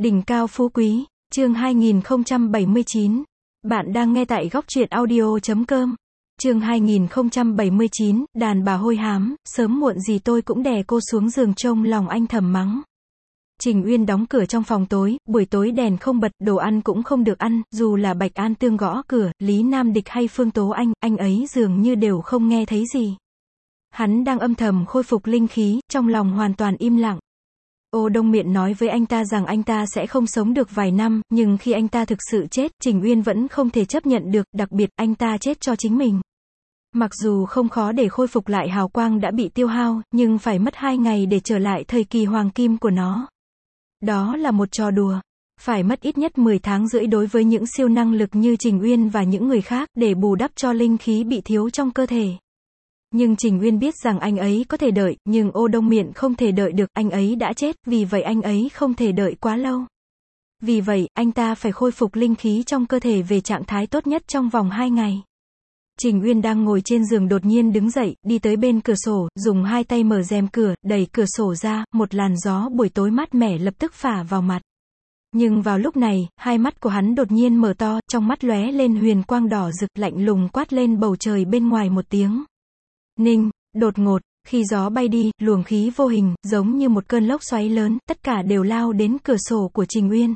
Đỉnh cao phú quý, chương 2079. Bạn đang nghe tại góc truyện audio.com. Chương 2079, đàn bà hôi hám, sớm muộn gì tôi cũng đè cô xuống giường, trông lòng anh thầm mắng. Trình Uyên đóng cửa trong phòng tối, buổi tối đèn không bật, đồ ăn cũng không được ăn, dù là Bạch An Tương gõ cửa, Lý Nam Địch hay Phương Tố anh ấy dường như đều không nghe thấy gì. Hắn đang âm thầm khôi phục linh khí, trong lòng hoàn toàn im lặng. Ô Đông Miện nói với anh ta rằng anh ta sẽ không sống được vài năm, nhưng khi anh ta thực sự chết, Trình Uyên vẫn không thể chấp nhận được, đặc biệt anh ta chết cho chính mình. Mặc dù không khó để khôi phục lại hào quang đã bị tiêu hao, nhưng phải mất 2 ngày để trở lại thời kỳ hoàng kim của nó. Đó là một trò đùa. Phải mất ít nhất 10 tháng rưỡi đối với những siêu năng lực như Trình Uyên và những người khác, để bù đắp cho linh khí bị thiếu trong cơ thể. Nhưng Trình Uyên biết rằng anh ấy có thể đợi, nhưng Ô Đông Miện không thể đợi được, anh ấy đã chết, vì vậy anh ấy không thể đợi quá lâu. Vì vậy, anh ta phải khôi phục linh khí trong cơ thể về trạng thái tốt nhất trong vòng 2 ngày. Trình Uyên đang ngồi trên giường đột nhiên đứng dậy, đi tới bên cửa sổ, dùng 2 tay mở rèm cửa, đẩy cửa sổ ra, một làn gió buổi tối mát mẻ lập tức phả vào mặt. Nhưng vào lúc này, hai mắt của hắn đột nhiên mở to, trong mắt lóe lên huyền quang đỏ rực, lạnh lùng quát lên bầu trời bên ngoài một tiếng. Ninh, đột ngột, khi gió bay đi, luồng khí vô hình, giống như một cơn lốc xoáy lớn, tất cả đều lao đến cửa sổ của Trình Uyên.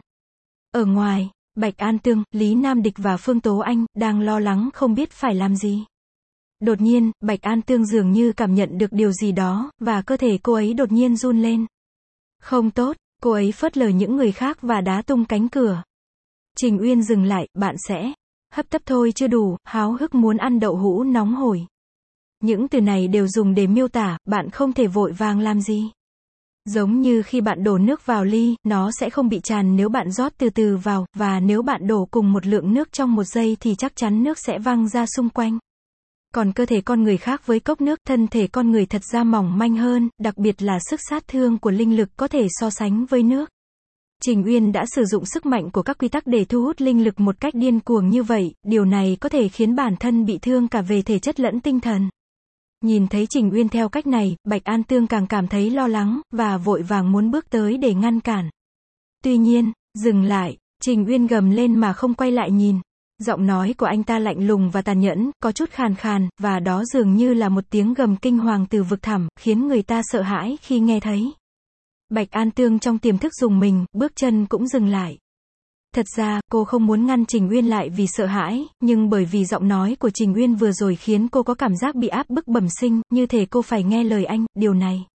Ở ngoài, Bạch An Tương, Lý Nam Địch và Phương Tố Anh, đang lo lắng không biết phải làm gì. Đột nhiên, Bạch An Tương dường như cảm nhận được điều gì đó, và cơ thể cô ấy đột nhiên run lên. Không tốt, cô ấy phớt lờ những người khác và đá tung cánh cửa. Trình Uyên dừng lại, bạn sẽ hấp tấp thôi chưa đủ, háo hức muốn ăn đậu hũ nóng hổi. Những từ này đều dùng để miêu tả, bạn không thể vội vàng làm gì. Giống như khi bạn đổ nước vào ly, nó sẽ không bị tràn nếu bạn rót từ từ vào, và nếu bạn đổ cùng một lượng nước trong 1 giây thì chắc chắn nước sẽ văng ra xung quanh. Còn cơ thể con người khác với cốc nước, thân thể con người thật ra mỏng manh hơn, đặc biệt là sức sát thương của linh lực có thể so sánh với nước. Trình Uyên đã sử dụng sức mạnh của các quy tắc để thu hút linh lực một cách điên cuồng như vậy, điều này có thể khiến bản thân bị thương cả về thể chất lẫn tinh thần. Nhìn thấy Trình Uyên theo cách này, Bạch An Tương càng cảm thấy lo lắng, và vội vàng muốn bước tới để ngăn cản. Tuy nhiên, dừng lại, Trình Uyên gầm lên mà không quay lại nhìn. Giọng nói của anh ta lạnh lùng và tàn nhẫn, có chút khàn khàn, và đó dường như là một tiếng gầm kinh hoàng từ vực thẳm, khiến người ta sợ hãi khi nghe thấy. Bạch An Tương trong tiềm thức rùng mình, bước chân cũng dừng lại. Thật ra, cô không muốn ngăn Trình Uyên lại vì sợ hãi, nhưng bởi vì giọng nói của Trình Uyên vừa rồi khiến cô có cảm giác bị áp bức bẩm sinh, như thể cô phải nghe lời anh, điều này.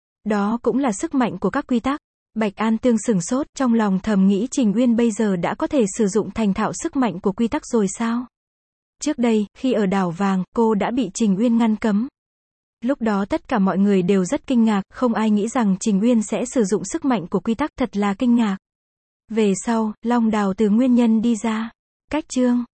Đó cũng là sức mạnh của các quy tắc. Bạch An Tương sửng sốt, trong lòng thầm nghĩ Trình Uyên bây giờ đã có thể sử dụng thành thạo sức mạnh của quy tắc rồi sao? Trước đây, khi ở đảo vàng, cô đã bị Trình Uyên ngăn cấm. Lúc đó tất cả mọi người đều rất kinh ngạc, không ai nghĩ rằng Trình Uyên sẽ sử dụng sức mạnh của quy tắc, thật là kinh ngạc. Về sau, Long Đào từ nguyên nhân đi ra. Cách chương